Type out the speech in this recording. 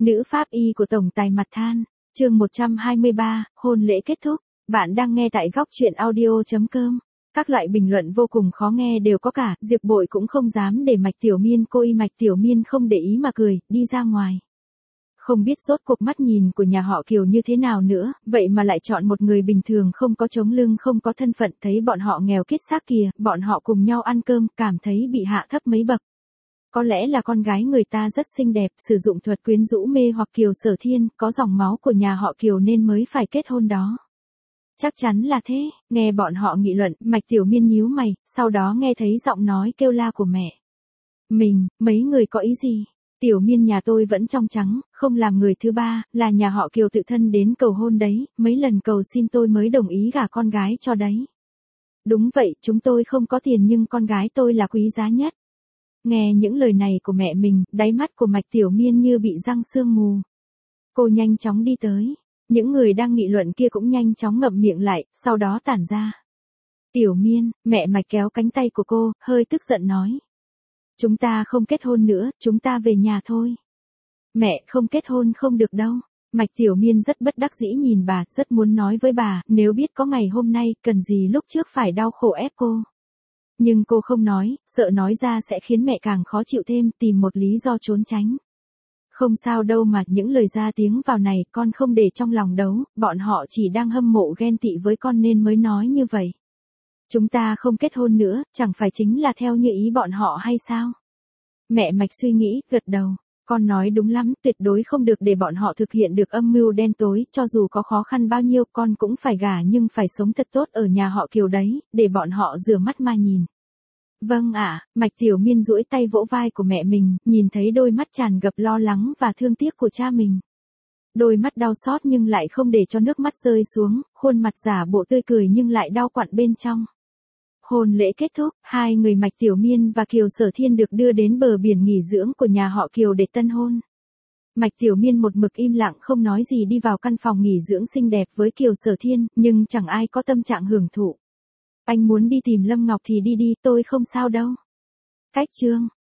Nữ pháp y của tổng tài mặt than, chương 123, hôn lễ kết thúc. Bạn đang nghe tại góc truyện audio.com. Các loại bình luận vô cùng khó nghe đều có cả, Diệp Bội cũng không dám để Mạch Tiểu Miên cô y. Mạch Tiểu Miên không để ý mà cười, đi ra ngoài. Không biết rốt cuộc mắt nhìn của nhà họ Kiều như thế nào nữa, vậy mà lại chọn một người bình thường không có chống lưng không có thân phận, thấy bọn họ nghèo kiết xác kìa, bọn họ cùng nhau ăn cơm, cảm thấy bị hạ thấp mấy bậc. Có lẽ là con gái người ta rất xinh đẹp, sử dụng thuật quyến rũ mê hoặc Kiều Sở Thiên, có dòng máu của nhà họ Kiều nên mới phải kết hôn đó. Chắc chắn là thế, nghe bọn họ nghị luận, Mạch Tiểu Miên nhíu mày, sau đó nghe thấy giọng nói kêu la của mẹ. Mấy người có ý gì? Tiểu Miên nhà tôi vẫn trong trắng, không làm người thứ ba, là nhà họ Kiều tự thân đến cầu hôn đấy, mấy lần cầu xin tôi mới đồng ý gả con gái cho đấy. Đúng vậy, chúng tôi không có tiền nhưng con gái tôi là quý giá nhất. Nghe những lời này của mẹ mình, đáy mắt của Mạch Tiểu Miên như bị răng sương mù. Cô nhanh chóng đi tới. Những người đang nghị luận kia cũng nhanh chóng ngậm miệng lại, sau đó tản ra. Tiểu Miên, mẹ Mạch kéo cánh tay của cô, hơi tức giận nói. Chúng ta không kết hôn nữa, chúng ta về nhà thôi. Mẹ, không kết hôn không được đâu. Mạch Tiểu Miên rất bất đắc dĩ nhìn bà, rất muốn nói với bà, nếu biết có ngày hôm nay, cần gì lúc trước phải đau khổ ép cô. Nhưng cô không nói, sợ nói ra sẽ khiến mẹ càng khó chịu thêm, tìm một lý do trốn tránh. Không sao đâu mà, những lời ra tiếng vào này con không để trong lòng đấu, bọn họ chỉ đang hâm mộ ghen tị với con nên mới nói như vậy. Chúng ta không kết hôn nữa, chẳng phải chính là theo như ý bọn họ hay sao? Mẹ Mạch suy nghĩ, gật đầu. Con nói đúng lắm, tuyệt đối không được để bọn họ thực hiện được âm mưu đen tối, cho dù có khó khăn bao nhiêu con cũng phải gả nhưng phải sống thật tốt ở nhà họ Kiều đấy, để bọn họ rửa mắt mà nhìn. Vâng ạ, Mạch Tiểu Miên duỗi tay vỗ vai của mẹ mình, nhìn thấy đôi mắt tràn ngập lo lắng và thương tiếc của cha mình. Đôi mắt đau xót nhưng lại không để cho nước mắt rơi xuống, khuôn mặt giả bộ tươi cười nhưng lại đau quặn bên trong. Hôn lễ kết thúc, hai người Mạch Tiểu Miên và Kiều Sở Thiên được đưa đến bờ biển nghỉ dưỡng của nhà họ Kiều để tân hôn. Mạch Tiểu Miên một mực im lặng không nói gì đi vào căn phòng nghỉ dưỡng xinh đẹp với Kiều Sở Thiên, nhưng chẳng ai có tâm trạng hưởng thụ. Anh muốn đi tìm Lâm Ngọc thì đi đi, tôi không sao đâu. Cách chương